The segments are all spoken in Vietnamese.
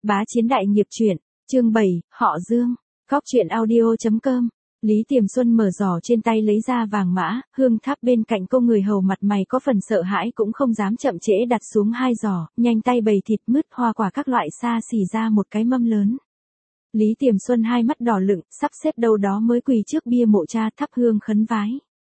Bá Chiến Đại Nghiệp Truyện, chương 7, họ Dương, Góc Truyện Audio.com. Lý Tiềm Xuân mở giỏ trên tay lấy ra vàng mã, hương tháp bên cạnh cô người hầu mặt mày có phần sợ hãi cũng không dám chậm trễ đặt xuống hai giỏ, nhanh tay bày thịt mứt hoa quả các loại xa xỉ ra một cái mâm lớn. Lý Tiềm Xuân hai mắt đỏ lựng, sắp xếp đâu đó mới quỳ trước bia mộ cha thắp hương khấn vái.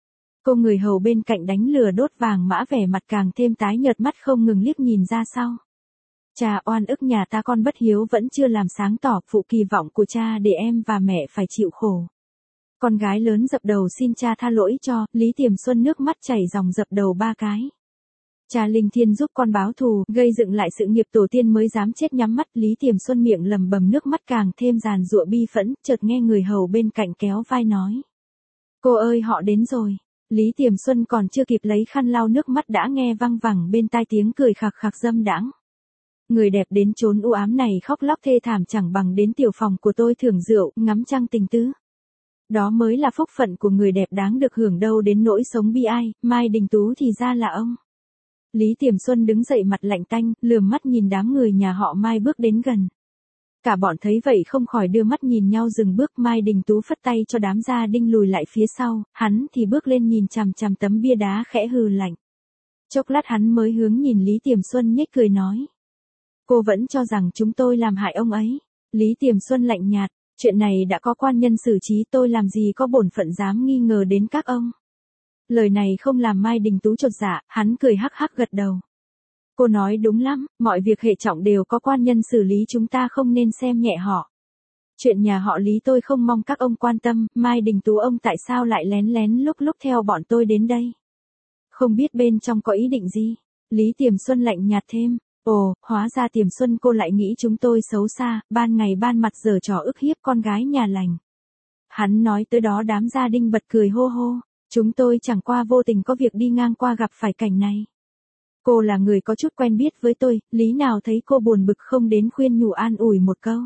Cô người hầu bên cạnh đánh lửa đốt vàng mã vẻ mặt càng thêm tái nhợt, mắt không ngừng liếc nhìn ra sau. Cha, oan ức nhà ta con bất hiếu vẫn chưa làm sáng tỏ phụ kỳ vọng của cha để em và mẹ phải chịu khổ. Con gái lớn dập đầu xin cha tha lỗi cho, Lý Tiềm Xuân nước mắt chảy ròng dập đầu ba cái. Cha linh thiêng giúp con báo thù, gây dựng lại sự nghiệp tổ tiên mới dám chết nhắm mắt. Lý Tiềm Xuân miệng lầm bầm nước mắt càng thêm giàn giụa bi phẫn, chợt nghe người hầu bên cạnh kéo vai nói. Cô ơi, họ đến rồi. Lý Tiềm Xuân còn chưa kịp lấy khăn lau nước mắt đã nghe văng vẳng bên tai tiếng cười khạc khạc dâm đãng. Người đẹp đến chốn u ám này khóc lóc thê thảm chẳng bằng đến tiểu phòng của tôi thưởng rượu, ngắm trăng tình tứ. Đó mới là phúc phận của người đẹp đáng được hưởng, đâu đến nỗi sống bi ai. Mai Đình Tú thì ra là ông. Lý Tiềm Xuân đứng dậy mặt lạnh tanh, lườm mắt nhìn đám người nhà họ Mai bước đến gần. Cả bọn thấy vậy không khỏi đưa mắt nhìn nhau dừng bước. Mai Đình Tú phất tay cho đám gia đinh lùi lại phía sau, hắn thì bước lên nhìn chằm chằm tấm bia đá khẽ hừ lạnh. Chốc lát hắn mới hướng nhìn Lý Tiềm Xuân nhếch cười nói. Cô vẫn cho rằng chúng tôi làm hại ông ấy. Lý Tiềm Xuân lạnh nhạt, chuyện này đã có quan nhân xử trí, tôi làm gì có bổn phận dám nghi ngờ đến các ông. Lời này không làm Mai Đình Tú chột dạ, hắn cười hắc hắc gật đầu. Cô nói đúng lắm, mọi việc hệ trọng đều có quan nhân xử lý, chúng ta không nên xem nhẹ họ. Chuyện nhà họ Lý tôi không mong các ông quan tâm. Mai Đình Tú, ông tại sao lại lén lén lúc theo bọn tôi đến đây? Không biết bên trong có ý định gì? Lý Tiềm Xuân lạnh nhạt thêm. Ồ, hóa ra Tiềm Xuân cô lại nghĩ chúng tôi xấu xa, ban ngày ban mặt giở trò ức hiếp con gái nhà lành. Hắn nói tới đó đám gia đinh bật cười hô hô. Chúng tôi chẳng qua vô tình có việc đi ngang qua gặp phải cảnh này. Cô là người có chút quen biết với tôi, lý nào thấy cô buồn bực không đến khuyên nhủ an ủi một câu.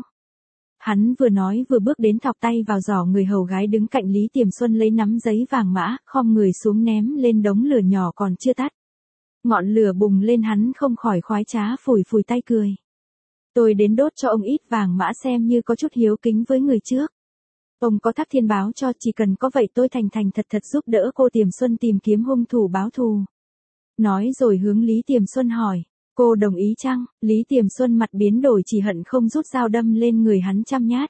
Hắn vừa nói vừa bước đến thọc tay vào giỏ người hầu gái đứng cạnh Lý Tiềm Xuân lấy nắm giấy vàng mã, khom người xuống ném lên đống lửa nhỏ còn chưa tắt. Ngọn lửa bùng lên, hắn không khỏi khoái trá phủi phủi tay cười. Tôi đến đốt cho ông ít vàng mã xem như có chút hiếu kính với người trước. Ông có thác thiên báo cho, chỉ cần có vậy tôi thành thành thật thật giúp đỡ cô Tiềm Xuân tìm kiếm hung thủ báo thù. Nói rồi hướng Lý Tiềm Xuân hỏi, cô đồng ý chăng? Lý Tiềm Xuân mặt biến đổi, chỉ hận không rút dao đâm lên người hắn trăm nhát.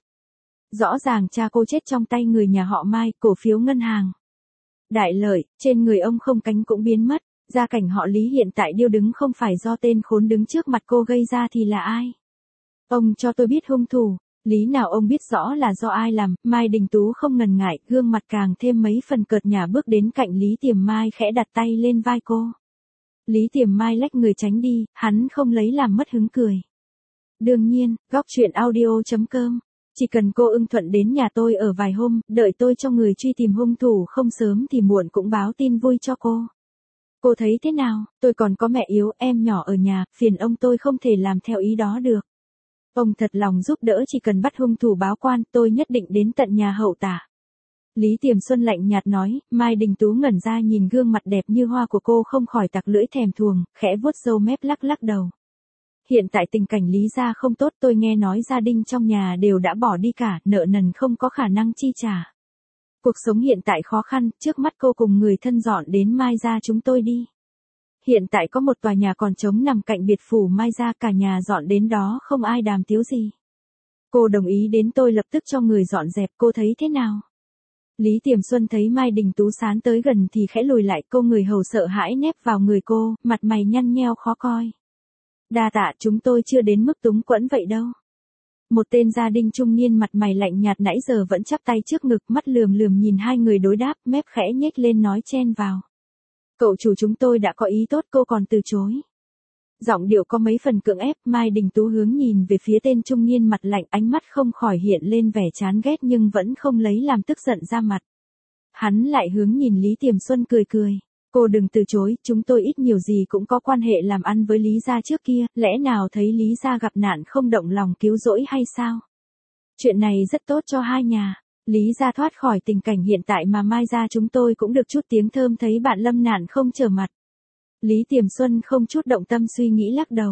Rõ ràng cha cô chết trong tay người nhà họ Mai, cổ phiếu ngân hàng. Đại lợi, trên người ông không cánh cũng biến mất. Gia cảnh họ Lý hiện tại điêu đứng không phải do tên khốn đứng trước mặt cô gây ra thì là ai? Ông cho tôi biết hung thủ. Lý nào ông biết rõ là do ai làm? Mai Đình Tú không ngần ngại, gương mặt càng thêm mấy phần cợt nhả bước đến cạnh Lý Tiềm Mai khẽ đặt tay lên vai cô. Lý Tiềm Mai lách người tránh đi, hắn không lấy làm mất hứng cười. Đương nhiên, Góc Truyện Audio.com. Chỉ cần cô ưng thuận đến nhà tôi ở vài hôm, đợi tôi cho người truy tìm hung thủ, không sớm thì muộn cũng báo tin vui cho cô. Cô thấy thế nào? Tôi còn có mẹ yếu, em nhỏ ở nhà, phiền ông tôi không thể làm theo ý đó được. Ông thật lòng giúp đỡ, chỉ cần bắt hung thủ báo quan, tôi nhất định đến tận nhà hậu tả. Lý Tiềm Xuân lạnh nhạt nói. Mai Đình Tú ngẩn ra nhìn gương mặt đẹp như hoa của cô không khỏi tặc lưỡi thèm thuồng, khẽ vuốt râu mép lắc lắc đầu. Hiện tại tình cảnh Lý gia không tốt, tôi nghe nói gia đình trong nhà đều đã bỏ đi cả, nợ nần không có khả năng chi trả. Cuộc sống hiện tại khó khăn, trước mắt cô cùng người thân dọn đến Mai gia chúng tôi đi. Hiện tại có một tòa nhà còn trống nằm cạnh biệt phủ Mai gia, cả nhà dọn đến đó không ai đàm tiếu gì. Cô đồng ý đến, tôi lập tức cho người dọn dẹp, cô thấy thế nào? Lý Tiềm Xuân thấy Mai Đình Tú sán tới gần thì khẽ lùi lại, cô người hầu sợ hãi nép vào người cô, mặt mày nhăn nheo khó coi. Đa tạ, chúng tôi chưa đến mức túng quẫn vậy đâu. Một tên gia đình trung niên mặt mày lạnh nhạt nãy giờ vẫn chắp tay trước ngực, mắt lườm lườm nhìn hai người đối đáp, mép khẽ nhếch lên nói chen vào. Cậu chủ, chúng tôi đã có ý tốt, cô còn từ chối. Giọng điệu có mấy phần cưỡng ép. Mai Đình Tú hướng nhìn về phía tên trung niên mặt lạnh, ánh mắt không khỏi hiện lên vẻ chán ghét nhưng vẫn không lấy làm tức giận ra mặt. Hắn lại hướng nhìn Lý Tiềm Xuân cười cười. Cô đừng từ chối, chúng tôi ít nhiều gì cũng có quan hệ làm ăn với Lý gia trước kia, lẽ nào thấy Lý gia gặp nạn không động lòng cứu rỗi hay sao? Chuyện này rất tốt cho hai nhà. Lý gia thoát khỏi tình cảnh hiện tại mà Mai gia chúng tôi cũng được chút tiếng thơm, thấy bạn lâm nạn không trở mặt. Lý Tiềm Xuân không chút động tâm suy nghĩ lắc đầu.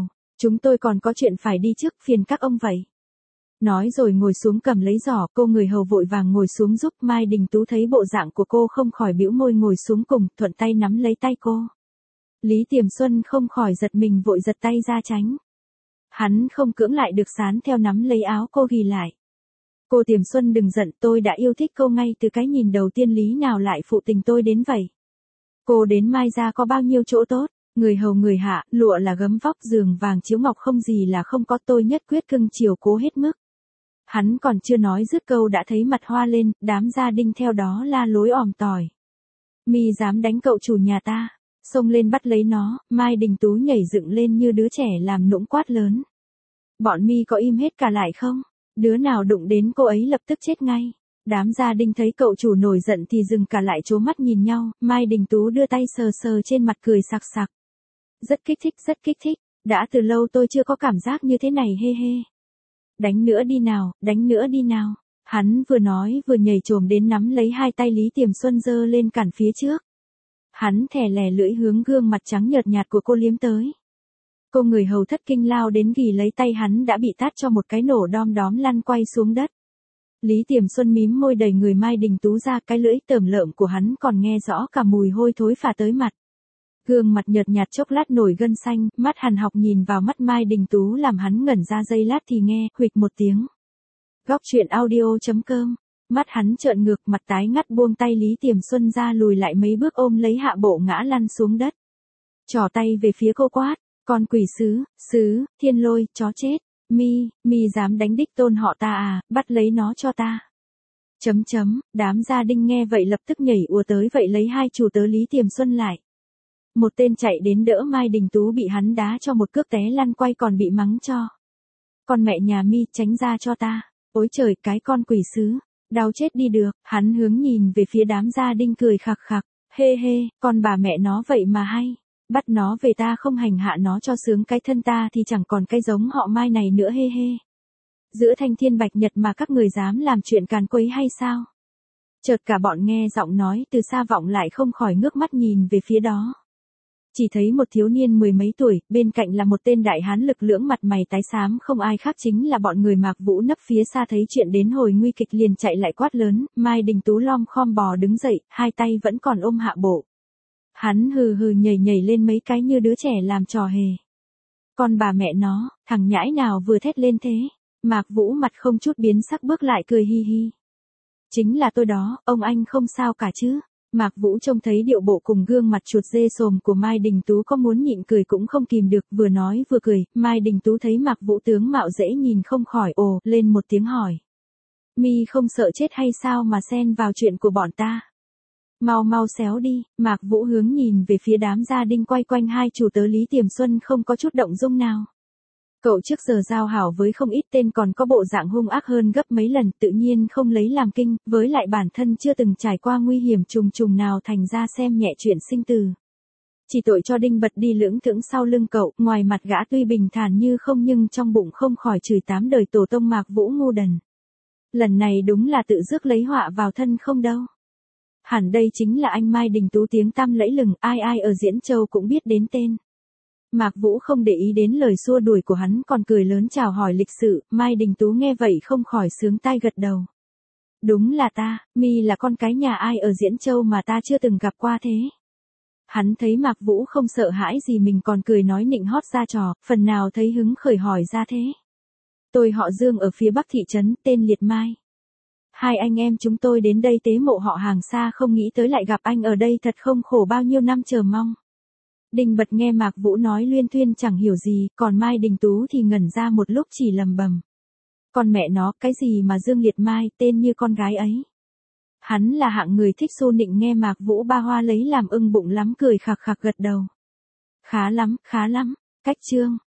Chúng tôi còn có chuyện phải đi trước, phiền các ông vậy. Nói rồi ngồi xuống cầm lấy giỏ, cô người hầu vội vàng ngồi xuống giúp. Mai Đình Tú thấy bộ dạng của cô không khỏi bĩu môi ngồi xuống cùng, thuận tay nắm lấy tay cô. Lý Tiềm Xuân không khỏi giật mình vội giật tay ra tránh. Hắn không cưỡng lại được sán theo nắm lấy áo cô ghi lại. Cô Tiềm Xuân đừng giận, tôi đã yêu thích cô ngay từ cái nhìn đầu tiên, lý nào lại phụ tình tôi đến vậy. Cô đến Mai ra có bao nhiêu chỗ tốt, người hầu người hạ, lụa là gấm vóc, giường vàng chiếu ngọc không gì là không có, tôi nhất quyết cưng chiều cố hết mức. Hắn còn chưa nói dứt câu đã thấy mặt hoa lên, đám gia đình theo đó la lối òm tỏi. Mi dám đánh cậu chủ nhà ta, xông lên bắt lấy nó. Mai Đình Tú nhảy dựng lên như đứa trẻ làm nũng quát lớn. Bọn mi có im hết cả lại không? Đứa nào đụng đến cô ấy lập tức chết ngay. Đám gia đình thấy cậu chủ nổi giận thì dừng cả lại trố mắt nhìn nhau. Mai Đình Tú đưa tay sờ sờ trên mặt cười sặc sặc. Rất kích thích, rất kích thích. Đã từ lâu tôi chưa có cảm giác như thế này, hê hê. Đánh nữa đi nào, đánh nữa đi nào. Hắn vừa nói vừa nhảy chồm đến nắm lấy hai tay Lý Tiềm Xuân giơ lên cản phía trước. Hắn thè lè lưỡi hướng gương mặt trắng nhợt nhạt của cô liếm tới. Cô người hầu thất kinh lao đến ghi lấy tay hắn đã bị tát cho một cái nổ đom đóm lăn quay xuống đất. Lý Tiềm Xuân mím môi đẩy người Mai Đình Tú ra, cái lưỡi tởm lợm của hắn còn nghe rõ cả mùi hôi thối phả tới mặt. Gương mặt nhợt nhạt chốc lát nổi gân xanh, mắt hằn học nhìn vào mắt Mai Đình Tú làm hắn ngẩn ra giây lát thì nghe, huỵch một tiếng. Góc truyện audio.com. Mắt hắn trợn ngược, mặt tái ngắt buông tay Lý Tiềm Xuân ra, lùi lại mấy bước ôm lấy hạ bộ ngã lăn xuống đất. Trỏ tay về phía cô quát, con quỷ sứ, thiên lôi, chó chết, mi dám đánh đích tôn họ ta à, bắt lấy nó cho ta. Đám gia đình nghe vậy lập tức nhảy ùa tới vậy lấy hai chủ tớ Lý Tiềm Xuân lại. Một tên chạy đến đỡ Mai Đình Tú bị hắn đá cho một cước té lăn quay còn bị mắng cho. Con mẹ nhà mi, tránh ra cho ta. Ôi trời, cái con quỷ sứ, đau chết đi được. Hắn hướng nhìn về phía đám gia đình cười khặc khặc. Hê hê, con bà mẹ nó vậy mà hay. Bắt nó về ta không hành hạ nó cho sướng cái thân ta thì chẳng còn cái giống họ Mai này nữa, hê hê. Giữa thanh thiên bạch nhật mà các người dám làm chuyện càn quấy hay sao? Chợt cả bọn nghe giọng nói từ xa vọng lại không khỏi ngước mắt nhìn về phía đó. Chỉ thấy một thiếu niên mười mấy tuổi, bên cạnh là một tên đại hán lực lưỡng mặt mày tái xám, không ai khác chính là bọn người Mạc Vũ nấp phía xa thấy chuyện đến hồi nguy kịch liền chạy lại quát lớn. Mai Đình Tú lom khom bò đứng dậy, hai tay vẫn còn ôm hạ bộ. Hắn hừ hừ nhảy lên mấy cái như đứa trẻ làm trò hề. Con bà mẹ nó, thằng nhãi nào vừa thét lên thế? Mạc Vũ mặt không chút biến sắc bước lại cười hi hi. Chính là tôi đó, ông anh không sao cả chứ? Mạc Vũ trông thấy điệu bộ cùng gương mặt chuột dê sồm của Mai Đình Tú có muốn nhịn cười cũng không kìm được, vừa nói vừa cười. Mai Đình Tú thấy Mạc Vũ tướng mạo dễ nhìn không khỏi ồ lên một tiếng hỏi. Mi không sợ chết hay sao mà xen vào chuyện của bọn ta? Mau xéo đi. Mạc Vũ hướng nhìn về phía đám gia đình quay quanh hai chủ tớ Lý Tiềm Xuân không có chút động dung nào. Cậu trước giờ giao hảo với không ít tên còn có bộ dạng hung ác hơn gấp mấy lần, tự nhiên không lấy làm kinh, với lại bản thân chưa từng trải qua nguy hiểm trùng trùng nào thành ra xem nhẹ chuyện sinh tử. Chỉ tội cho Đinh Bật đi lưỡng thững sau lưng cậu, ngoài mặt gã tuy bình thản như không nhưng trong bụng không khỏi chửi tám đời tổ tông Mạc Vũ ngu đần. Lần này đúng là tự rước lấy họa vào thân không đâu. Hẳn đây chính là anh Mai Đình Tú tiếng tăm lẫy lừng, ai ở Diễn Châu cũng biết đến tên. Mạc Vũ không để ý đến lời xua đuổi của hắn còn cười lớn chào hỏi lịch sự. Mai Đình Tú nghe vậy không khỏi sướng tai gật đầu. Đúng là ta, mi là con cái nhà ai ở Diễn Châu mà ta chưa từng gặp qua thế. Hắn thấy Mạc Vũ không sợ hãi gì mình còn cười nói nịnh hót ra trò, phần nào thấy hứng khởi hỏi ra thế. Tôi họ Dương ở phía Bắc thị trấn, tên Liệt Mai. Hai anh em chúng tôi đến đây tế mộ họ hàng xa, không nghĩ tới lại gặp anh ở đây, thật không khổ bao nhiêu năm chờ mong. Đinh Bật nghe Mạc Vũ nói luyên thuyên chẳng hiểu gì, còn Mai Đình Tú thì ngẩn ra một lúc chỉ lầm bầm. Con mẹ nó, cái gì mà Dương Liệt Mai, tên như con gái ấy. Hắn là hạng người thích xô nịnh, nghe Mạc Vũ ba hoa lấy làm ưng bụng lắm, cười khặc khặc gật đầu. Khá lắm, cách chương.